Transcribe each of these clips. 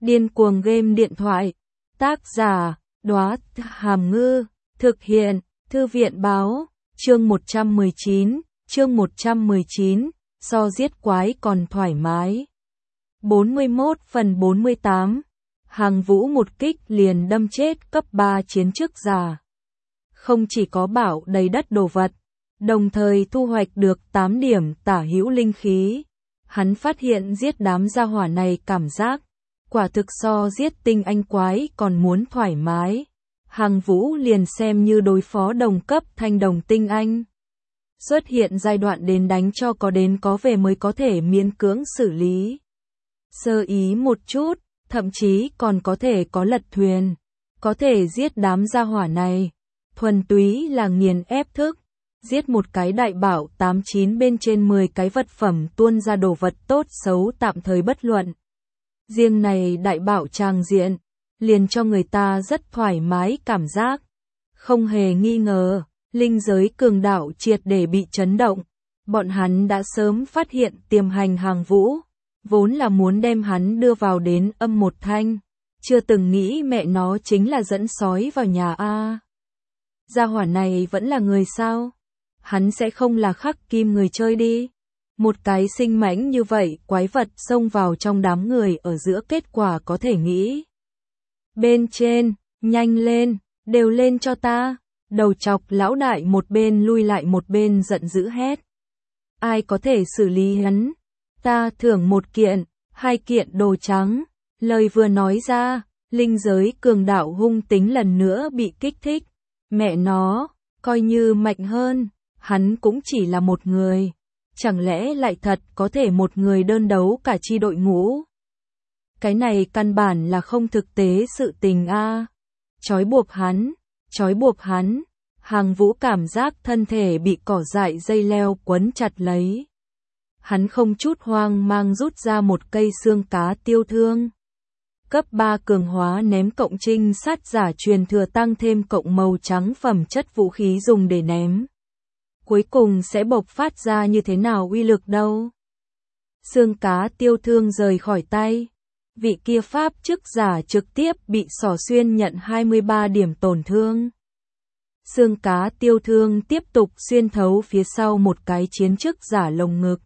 Điên cuồng game điện thoại. Tác giả, Đóa Hàm Ngư. Thực hiện, Thư viện báo. Chương 119, so giết quái còn thoải mái. 41 phần 48. Hàng Vũ một kích liền đâm chết cấp 3 chiến chức giả. Không chỉ có bảo đầy đất đồ vật, đồng thời thu hoạch được 8 điểm tả hữu linh khí. Hắn phát hiện giết đám gia hỏa này cảm giác quả thực so giết tinh anh quái còn muốn thoải mái. Hàng Vũ liền xem như đối phó đồng cấp thanh đồng tinh anh. Xuất hiện giai đoạn đến đánh cho có đến có về mới có thể miễn cưỡng xử lý. Sơ ý một chút, thậm chí còn có thể có lật thuyền. Có thể giết đám gia hỏa này. Thuần túy là nghiền ép thức. Giết một cái đại bảo 89 bên trên 10 cái vật phẩm tuôn ra đồ vật tốt xấu tạm thời bất luận. Riêng này đại bảo tràng diện, liền cho người ta rất thoải mái cảm giác. Không hề nghi ngờ, linh giới cường đạo triệt để bị chấn động. Bọn hắn đã sớm phát hiện tiềm hành Hàng Vũ, vốn là muốn đem hắn đưa vào đến âm một thanh. Chưa từng nghĩ mẹ nó chính là dẫn sói vào nhà a. Gia hỏa này vẫn là người sao? Hắn sẽ không là khắc kim người chơi đi. Một cái sinh mãnh như vậy quái vật xông vào trong đám người ở giữa kết quả có thể nghĩ. Bên trên, nhanh lên, đều lên cho ta. Đầu chọc lão đại một bên lui lại một bên giận dữ hét. Ai có thể xử lý hắn? Ta thưởng 1 kiện, 2 kiện đồ trắng. Lời vừa nói ra, linh giới cường đạo hung tính lần nữa bị kích thích. Mẹ nó, coi như mạnh hơn, hắn cũng chỉ là một người. Chẳng lẽ lại thật có thể một người đơn đấu cả chi đội ngũ? Cái này căn bản là không thực tế sự tình a. Trói buộc hắn. Hàng Vũ cảm giác thân thể bị cỏ dại dây leo quấn chặt lấy. Hắn không chút hoang mang rút ra một cây xương cá tiêu thương. Cấp 3 cường hóa ném cộng trinh sát giả truyền thừa tăng thêm cộng màu trắng phẩm chất vũ khí dùng để ném. Cuối cùng sẽ bộc phát ra như thế nào uy lực đâu. Xương cá tiêu thương rời khỏi tay. Vị kia pháp chức giả trực tiếp bị xỏ xuyên nhận 23 điểm tổn thương. Xương cá tiêu thương tiếp tục xuyên thấu phía sau một cái chiến chức giả lồng ngực.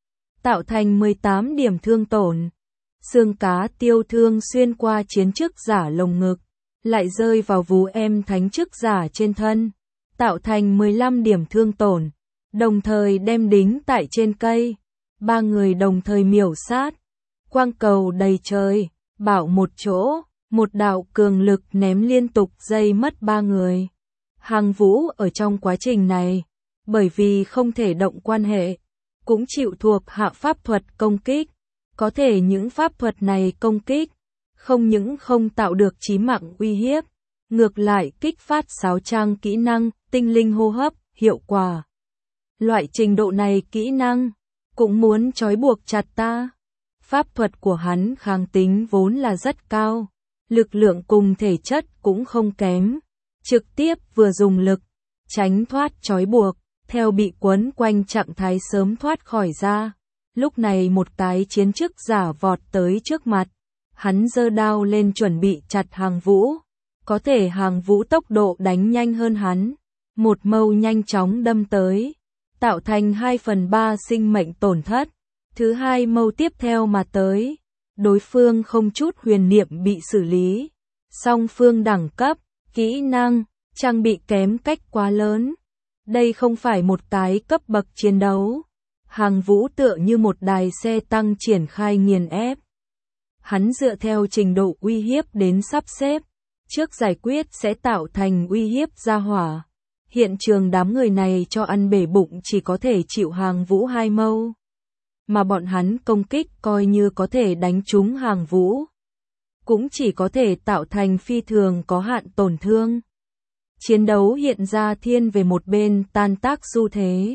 Tạo thành 18 điểm thương tổn. Xương cá tiêu thương xuyên qua chiến chức giả lồng ngực. Lại rơi vào vú em thánh chức giả trên thân. Tạo thành 15 điểm thương tổn. Đồng thời đem đính tại trên cây. 3 người đồng thời miểu sát. Quang cầu đầy trời. Bảo một chỗ. Một đạo cường lực ném liên tục dây mất 3 người. Hàng Vũ ở trong quá trình này, bởi vì không thể động quan hệ, cũng chịu thuộc hạ pháp thuật công kích. Có thể những pháp thuật này công kích, không những không tạo được chí mạng uy hiếp, ngược lại kích phát 6 trang kỹ năng, tinh linh hô hấp, hiệu quả. Loại trình độ này kỹ năng, cũng muốn trói buộc chặt ta. Pháp thuật của hắn kháng tính vốn là rất cao, lực lượng cùng thể chất cũng không kém. Trực tiếp vừa dùng lực, tránh thoát trói buộc, theo bị quấn quanh trạng thái sớm thoát khỏi ra. Lúc này một cái chiến chức giả vọt tới trước mặt, hắn giơ đao lên chuẩn bị chặt Hàng Vũ. Có thể Hàng Vũ tốc độ đánh nhanh hơn hắn, một mâu nhanh chóng đâm tới, tạo thành 2/3 sinh mệnh tổn thất. Thứ hai mâu tiếp theo mà tới, đối phương không chút huyền niệm bị xử lý. Song phương đẳng cấp, kỹ năng, trang bị kém cách quá lớn. Đây không phải một cái cấp bậc chiến đấu. Hàng Vũ tựa như một đài xe tăng triển khai nghiền ép. Hắn dựa theo trình độ uy hiếp đến sắp xếp. Trước giải quyết sẽ tạo thành uy hiếp gia hỏa. Hiện trường đám người này cho ăn bể bụng chỉ có thể chịu Hàng Vũ 2 mâu. Mà bọn hắn công kích coi như có thể đánh trúng Hàng Vũ, cũng chỉ có thể tạo thành phi thường có hạn tổn thương. Chiến đấu hiện ra thiên về một bên tan tác xu thế.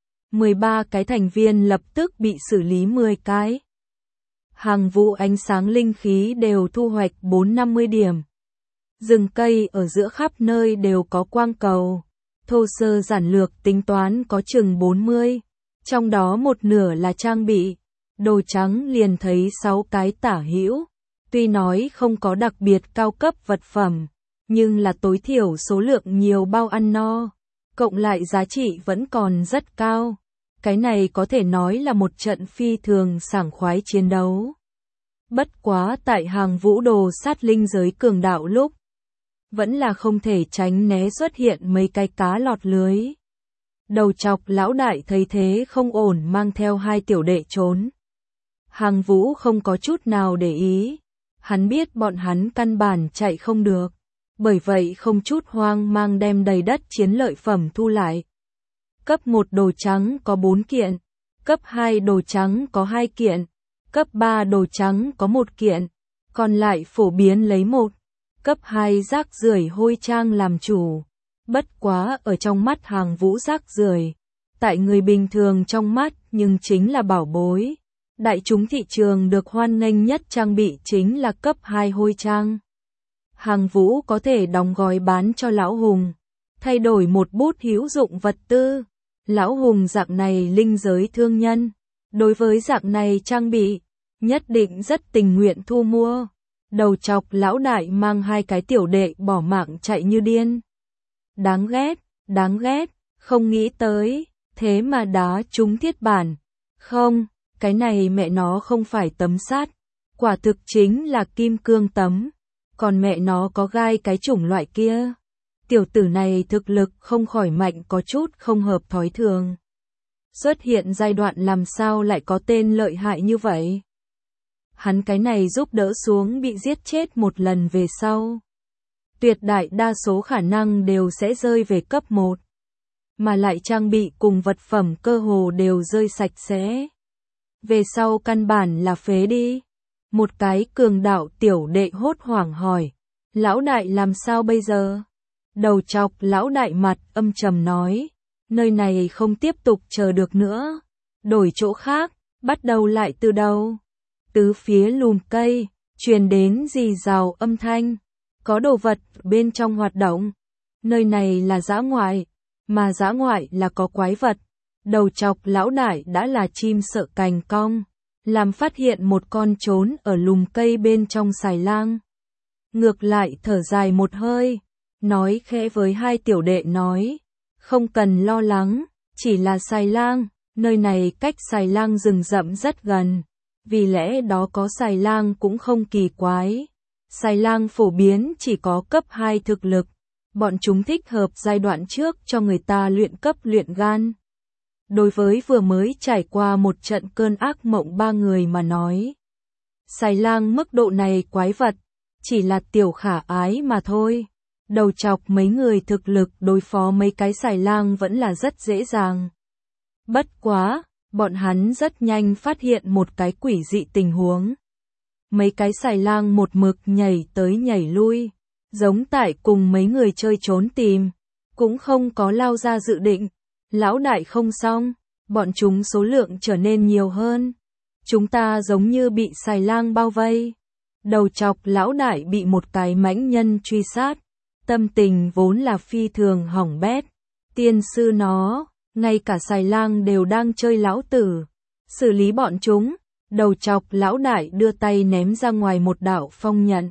13 cái thành viên lập tức bị xử lý 10 cái. Hàng Vũ ánh sáng linh khí đều thu hoạch 450 điểm. Rừng cây ở giữa khắp nơi đều có quang cầu. Thô sơ giản lược tính toán có chừng 40. Trong đó một nửa là trang bị. Đồ trắng liền thấy 6 cái tả hữu. Tuy nói không có đặc biệt cao cấp vật phẩm, nhưng là tối thiểu số lượng nhiều bao ăn no, cộng lại giá trị vẫn còn rất cao. Cái này có thể nói là một trận phi thường sảng khoái chiến đấu. Bất quá tại hàng vũ đồ sát linh giới cường đạo lúc, vẫn là không thể tránh né xuất hiện mấy cái cá lọt lưới. Đầu chọc lão đại thấy thế không ổn mang theo 2 tiểu đệ trốn. Hàng vũ không có chút nào để ý, hắn biết bọn hắn căn bản chạy không được, bởi vậy không chút hoang mang đem đầy đất chiến lợi phẩm thu lại. Cấp 1 đồ trắng có 4 kiện, cấp 2 đồ trắng có 2 kiện, cấp 3 đồ trắng có 1 kiện, còn lại phổ biến lấy 1. Cấp 2 rác rưởi hôi trang làm chủ. Bất quá ở trong mắt hàng vũ rác rưởi, tại người bình thường trong mắt nhưng chính là bảo bối. Đại chúng thị trường được hoan nghênh nhất trang bị chính là cấp 2 hôi trang. Hàng vũ có thể đóng gói bán cho lão hùng, thay đổi một bút hữu dụng vật tư. Lão hùng dạng này linh giới thương nhân, đối với dạng này trang bị, nhất định rất tình nguyện thu mua. Đầu chọc lão đại mang 2 cái tiểu đệ bỏ mạng chạy như điên. Đáng ghét, không nghĩ tới, thế mà đá trúng thiết bản. Không, cái này mẹ nó không phải tấm sắt, quả thực chính là kim cương tấm, còn mẹ nó có gai cái chủng loại kia. Tiểu tử này thực lực không khỏi mạnh có chút không hợp thói thường. Xuất hiện giai đoạn làm sao lại có tên lợi hại như vậy? Hắn cái này giúp đỡ xuống bị giết chết một lần về sau. Tuyệt đại đa số khả năng đều sẽ rơi về cấp 1. Mà lại trang bị cùng vật phẩm cơ hồ đều rơi sạch sẽ. Về sau căn bản là phế đi. Một cái cường đạo tiểu đệ hốt hoảng hỏi. Lão đại làm sao bây giờ? Đầu chọc lão đại mặt âm trầm nói. Nơi này không tiếp tục chờ được nữa. Đổi chỗ khác, bắt đầu lại từ đầu. Tứ phía lùm cây, truyền đến rì rào âm thanh. Có đồ vật bên trong hoạt động. Nơi này là dã ngoại, mà dã ngoại là có quái vật. Đầu chọc lão đại đã là chim sợ cành cong, làm phát hiện một con trốn ở lùm cây bên trong xài lang. Ngược lại thở dài một hơi, nói khẽ với 2 tiểu đệ nói, không cần lo lắng, chỉ là xài lang, nơi này cách xài lang rừng rậm rất gần, vì lẽ đó có xài lang cũng không kỳ quái. Xài lang phổ biến chỉ có cấp 2 thực lực, bọn chúng thích hợp giai đoạn trước cho người ta luyện cấp luyện gan. Đối với vừa mới trải qua một trận cơn ác mộng 3 người mà nói, xài lang mức độ này quái vật, chỉ là tiểu khả ái mà thôi. Đầu chọc mấy người thực lực đối phó mấy cái xài lang vẫn là rất dễ dàng. Bất quá, bọn hắn rất nhanh phát hiện một cái quỷ dị tình huống. Mấy cái xài lang một mực nhảy tới nhảy lui, giống tại cùng mấy người chơi trốn tìm, cũng không có lao ra dự định. Lão đại không xong, bọn chúng số lượng trở nên nhiều hơn. Chúng ta giống như bị xài lang bao vây. Đầu chọc lão đại bị một cái mãnh nhân truy sát, tâm tình vốn là phi thường hỏng bét. Tiên sư nó, ngay cả xài lang đều đang chơi lão tử. Xử lý bọn chúng. Đầu chọc lão đại đưa tay ném ra ngoài một đạo phong nhận.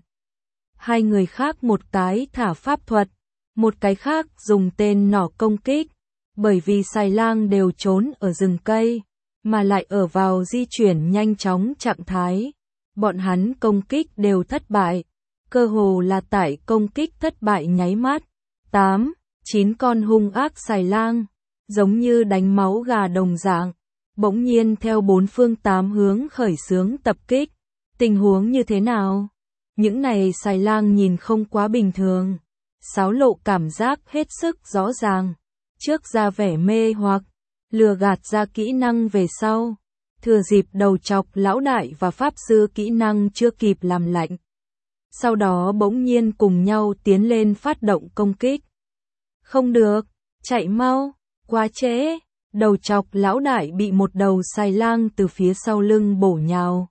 2 người khác một cái thả pháp thuật, một cái khác dùng tên nỏ công kích. Bởi vì xài lang đều trốn ở rừng cây, mà lại ở vào di chuyển nhanh chóng trạng thái. Bọn hắn công kích đều thất bại, cơ hồ là tại công kích thất bại nháy mắt. 8, 9 con hung ác xài lang, giống như đánh máu gà đồng dạng, bỗng nhiên theo 4 phương 8 hướng khởi xướng tập kích. Tình huống như thế nào? Những này xài lang nhìn không quá bình thường, xáo lộ cảm giác hết sức rõ ràng. Trước ra vẻ mê hoặc, lừa gạt ra kỹ năng về sau, thừa dịp đầu chọc lão đại và pháp sư kỹ năng chưa kịp làm lạnh. Sau đó bỗng nhiên cùng nhau tiến lên phát động công kích. Không được, chạy mau, quá trễ. Đầu chọc lão đại bị một đầu xài lang từ phía sau lưng bổ nhào.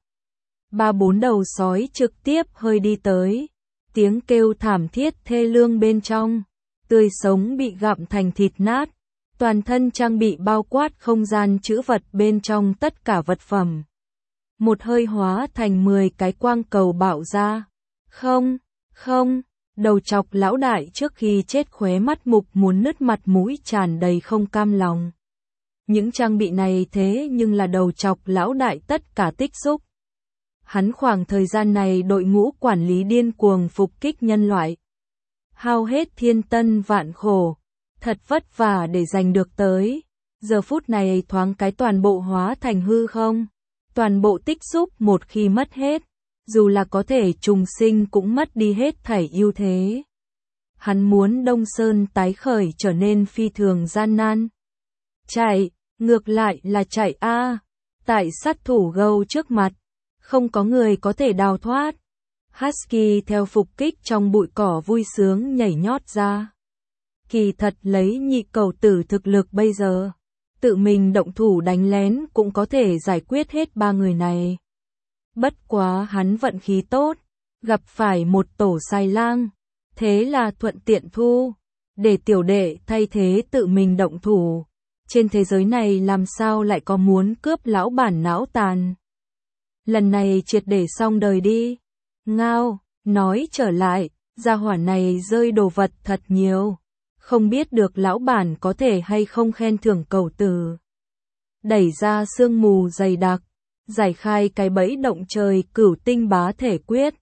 3-4 đầu sói trực tiếp hơi đi tới, tiếng kêu thảm thiết thê lương bên trong, tươi sống bị gặm thành thịt nát, toàn thân trang bị bao quát không gian trữ vật bên trong tất cả vật phẩm. một hơi hóa thành 10 cái quang cầu bạo ra. Không, không, đầu chọc lão đại trước khi chết khóe mắt mục muốn nứt, mặt mũi tràn đầy không cam lòng. Những trang bị này thế nhưng là đầu chọc lão đại tất cả tích xúc. Hắn khoảng thời gian này đội ngũ quản lý điên cuồng phục kích nhân loại. Hao hết thiên tân vạn khổ, thật vất vả để giành được tới. Giờ phút này thoáng cái toàn bộ hóa thành hư không. Toàn bộ tích xúc một khi mất hết, dù là có thể trùng sinh cũng mất đi hết thảy ưu thế. Hắn muốn Đông Sơn tái khởi trở nên phi thường gian nan. Chạy, ngược lại là chạy a. Tại sát thủ gâu trước mặt, không có người có thể đào thoát. Husky theo phục kích trong bụi cỏ vui sướng nhảy nhót ra. Kỳ thật lấy nhị cầu tử thực lực bây giờ, tự mình động thủ đánh lén cũng có thể giải quyết hết 3 người này. Bất quá hắn vận khí tốt, gặp phải một tổ xài lang, thế là thuận tiện thu, để tiểu đệ thay thế tự mình động thủ. Trên thế giới này làm sao lại có muốn cướp lão bản não tàn. Lần này triệt để xong đời đi. Ngao, nói trở lại, gia hỏa này rơi đồ vật thật nhiều. Không biết được lão bản có thể hay không khen thưởng cầu tử. Đẩy ra sương mù dày đặc, giải khai cái bẫy động trời cửu tinh bá thể quyết.